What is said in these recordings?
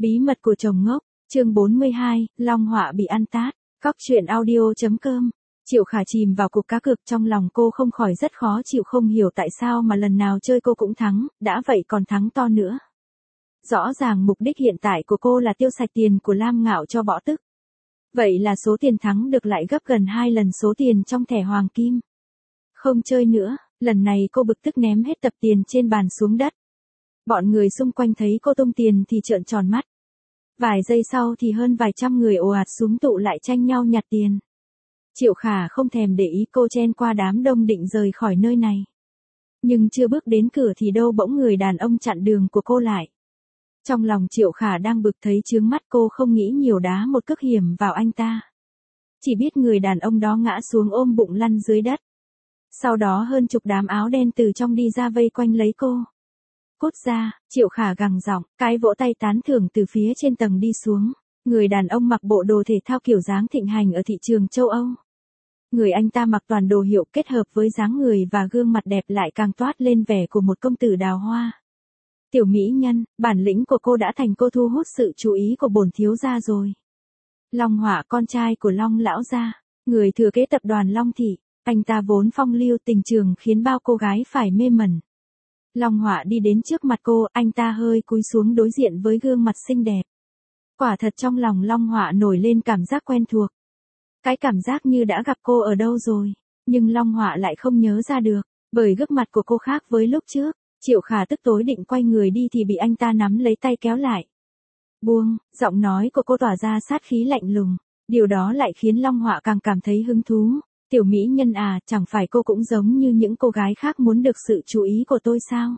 Bí mật của chồng ngốc, chương 42, Long Họa bị ăn tát, Cóc truyện audio.com. Triệu Khả chìm vào cuộc cá cược, trong lòng cô không khỏi rất khó chịu, không hiểu tại sao mà lần nào chơi cô cũng thắng, đã vậy còn thắng to nữa. Rõ ràng mục đích hiện tại của cô là tiêu sạch tiền của Lam Ngạo cho bỏ tức. Vậy là số tiền thắng được lại gấp gần 2 lần số tiền trong thẻ hoàng kim. Không chơi nữa, lần này cô bực tức ném hết tập tiền trên bàn xuống đất. Bọn người xung quanh thấy cô tung tiền thì trợn tròn mắt. Vài giây sau thì hơn vài trăm người ồ ạt súm tụ lại tranh nhau nhặt tiền. Triệu Khả không thèm để ý, cô chen qua đám đông định rời khỏi nơi này. Nhưng chưa bước đến cửa thì đâu bỗng người đàn ông chặn đường của cô lại. Trong lòng Triệu Khả đang bực thấy chướng mắt, cô không nghĩ nhiều đá một cước hiểm vào anh ta. Chỉ biết người đàn ông đó ngã xuống ôm bụng lăn dưới đất. Sau đó hơn chục đám áo đen từ trong đi ra vây quanh lấy cô. Cút ra, Triệu Khả gằn giọng, cái vỗ tay tán thưởng từ phía trên tầng đi xuống. Người đàn ông mặc bộ đồ thể thao kiểu dáng thịnh hành ở thị trường châu Âu. Người anh ta mặc toàn đồ hiệu kết hợp với dáng người và gương mặt đẹp lại càng toát lên vẻ của một công tử đào hoa. Tiểu mỹ nhân, bản lĩnh của cô đã thành cô thu hút sự chú ý của bổn thiếu gia rồi. Long Họa, con trai của Long lão gia, người thừa kế tập đoàn Long thị, anh ta vốn phong lưu tình trường khiến bao cô gái phải mê mẩn. Long Họa đi đến trước mặt cô, anh ta hơi cúi xuống đối diện với gương mặt xinh đẹp. Quả thật trong lòng Long Họa nổi lên cảm giác quen thuộc. Cái cảm giác như đã gặp cô ở đâu rồi, nhưng Long Họa lại không nhớ ra được, bởi gương mặt của cô khác với lúc trước. Triệu Khả tức tối định quay người đi thì bị anh ta nắm lấy tay kéo lại. Buông, giọng nói của cô tỏa ra sát khí lạnh lùng, điều đó lại khiến Long Họa càng cảm thấy hứng thú. Tiểu mỹ nhân à, chẳng phải cô cũng giống như những cô gái khác muốn được sự chú ý của tôi sao?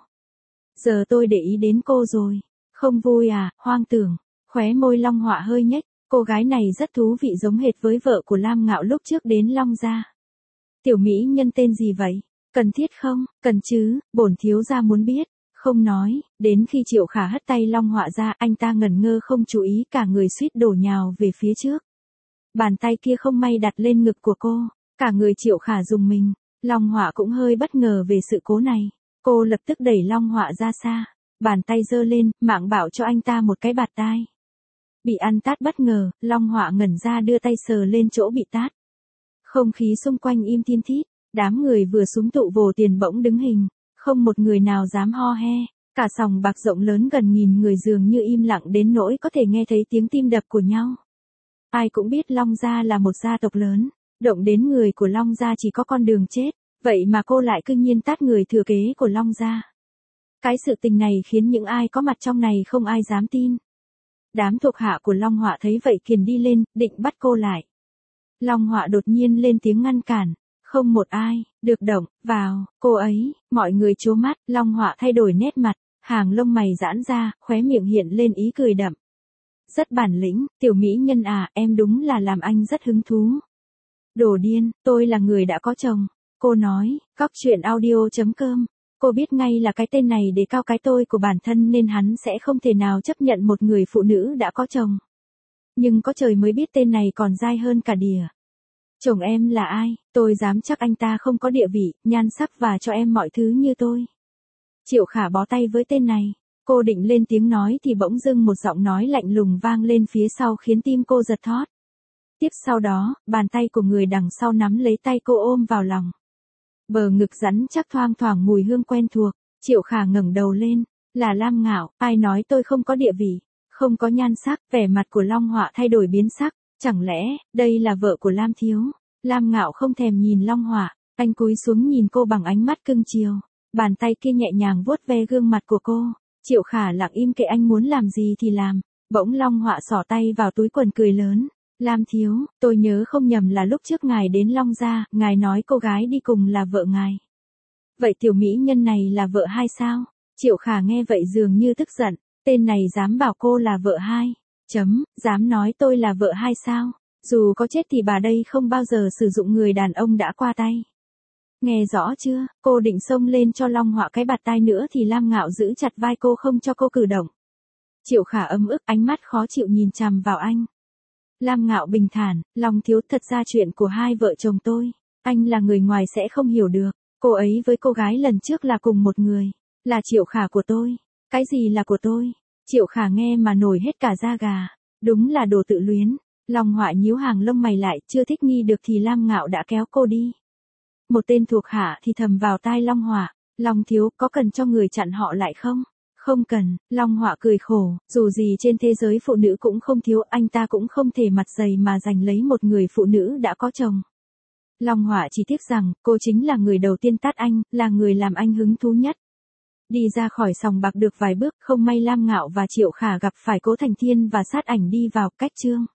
Giờ tôi để ý đến cô rồi, không vui à, hoang tưởng. Khóe môi Long Họa hơi nhếch, cô gái này rất thú vị, giống hệt với vợ của Lam Ngạo lúc trước đến Long gia. Tiểu mỹ nhân tên gì vậy? Cần thiết không? Cần chứ, bổn thiếu gia muốn biết. Không nói, đến khi Triệu Khả hất tay Long Họa ra, anh ta ngẩn ngơ không chú ý, cả người suýt đổ nhào về phía trước. Bàn tay kia không may đặt lên ngực của cô, cả người Triệu Khả rùng mình. Long Họa cũng hơi bất ngờ về sự cố này, cô lập tức đẩy Long Họa ra xa, bàn tay giơ lên, mạng bảo cho anh ta một cái bạt tai. Bị ăn tát bất ngờ, Long Họa ngẩn ra đưa tay sờ lên chỗ bị tát. Không khí xung quanh im thiên thít. Đám người vừa súm tụ vồ tiền bỗng đứng hình, không một người nào dám ho he, cả sòng bạc rộng lớn gần 1000 người dường như im lặng đến nỗi có thể nghe thấy tiếng tim đập của nhau. Ai cũng biết Long gia là một gia tộc lớn, động đến người của Long gia chỉ có con đường chết, vậy mà cô lại cư nhiên tát người thừa kế của Long gia. Cái sự tình này khiến những ai có mặt trong này không ai dám tin. Đám thuộc hạ của Long Họa thấy vậy kiền đi lên, định bắt cô lại. Long Họa đột nhiên lên tiếng ngăn cản. Không một ai được động vào cô ấy, mọi người trố mắt. Long Họa thay đổi nét mặt, hàng lông mày giãn ra, khóe miệng hiện lên ý cười đậm. Rất bản lĩnh, tiểu mỹ nhân à, em đúng là làm anh rất hứng thú. Đồ điên, tôi là người đã có chồng. Cô nói, Cóc truyện audio.com. Cô biết ngay là cái tên này để cao cái tôi của bản thân nên hắn sẽ không thể nào chấp nhận một người phụ nữ đã có chồng. Nhưng có trời mới biết tên này còn dai hơn cả đỉa. Chồng em là ai? Tôi dám chắc anh ta không có địa vị, nhan sắc và cho em mọi thứ như tôi. Triệu Khả bó tay với tên này. Cô định lên tiếng nói thì bỗng dưng một giọng nói lạnh lùng vang lên phía sau khiến tim cô giật thót. Tiếp sau đó, bàn tay của người đằng sau nắm lấy tay cô ôm vào lòng. Bờ ngực rắn chắc thoang thoảng mùi hương quen thuộc. Triệu Khả ngẩng đầu lên. Là Lam Ngạo, ai nói tôi không có địa vị, không có nhan sắc? Vẻ mặt của Long Họa thay đổi biến sắc. Chẳng lẽ, đây là vợ của Lam thiếu? Lam Ngạo không thèm nhìn Long Họa, anh cúi xuống nhìn cô bằng ánh mắt cưng chiều. Bàn tay kia nhẹ nhàng vuốt ve gương mặt của cô. Triệu Khả lặng im kệ anh muốn làm gì thì làm. Bỗng Long Họa xỏ tay vào túi quần cười lớn. Lam thiếu, tôi nhớ không nhầm là lúc trước ngài đến Long gia, ngài nói cô gái đi cùng là vợ ngài. Vậy tiểu mỹ nhân này là vợ hai sao? Triệu Khả nghe vậy dường như tức giận. Tên này dám bảo cô là vợ hai. Dám nói tôi là vợ hai sao? Dù có chết thì bà đây không bao giờ sử dụng người đàn ông đã qua tay. Nghe rõ chưa? Cô định xông lên cho Long Họa cái bạt tai nữa thì Lam Ngạo giữ chặt vai cô không cho cô cử động. Triệu Khả ấm ức, ánh mắt khó chịu nhìn chằm vào anh. Lam Ngạo bình thản, Long thiếu, thật ra chuyện của hai vợ chồng tôi, anh là người ngoài sẽ không hiểu được. Cô ấy với cô gái lần trước là cùng một người, là Triệu Khả của tôi. Cái gì là của tôi? Triệu Khả nghe mà nổi hết cả da gà. Đúng là đồ tự luyến. Long Họa nhíu hàng lông mày lại, chưa thích nghi được thì Lam Ngạo đã kéo cô đi. Một tên thuộc hạ thì thầm vào tai Long Họa, Long thiếu có cần cho người chặn họ lại không? Không cần, Long Họa cười khổ, dù gì trên thế giới phụ nữ cũng không thiếu, anh ta cũng không thể mặt dày mà giành lấy một người phụ nữ đã có chồng. Long Họa chỉ tiếc rằng, cô chính là người đầu tiên tát anh, là người làm anh hứng thú nhất. Đi ra khỏi sòng bạc được vài bước, không may Lam Ngạo và Triệu Khả gặp phải Cố Thành Thiên và Sát Ảnh đi vào, cách chương.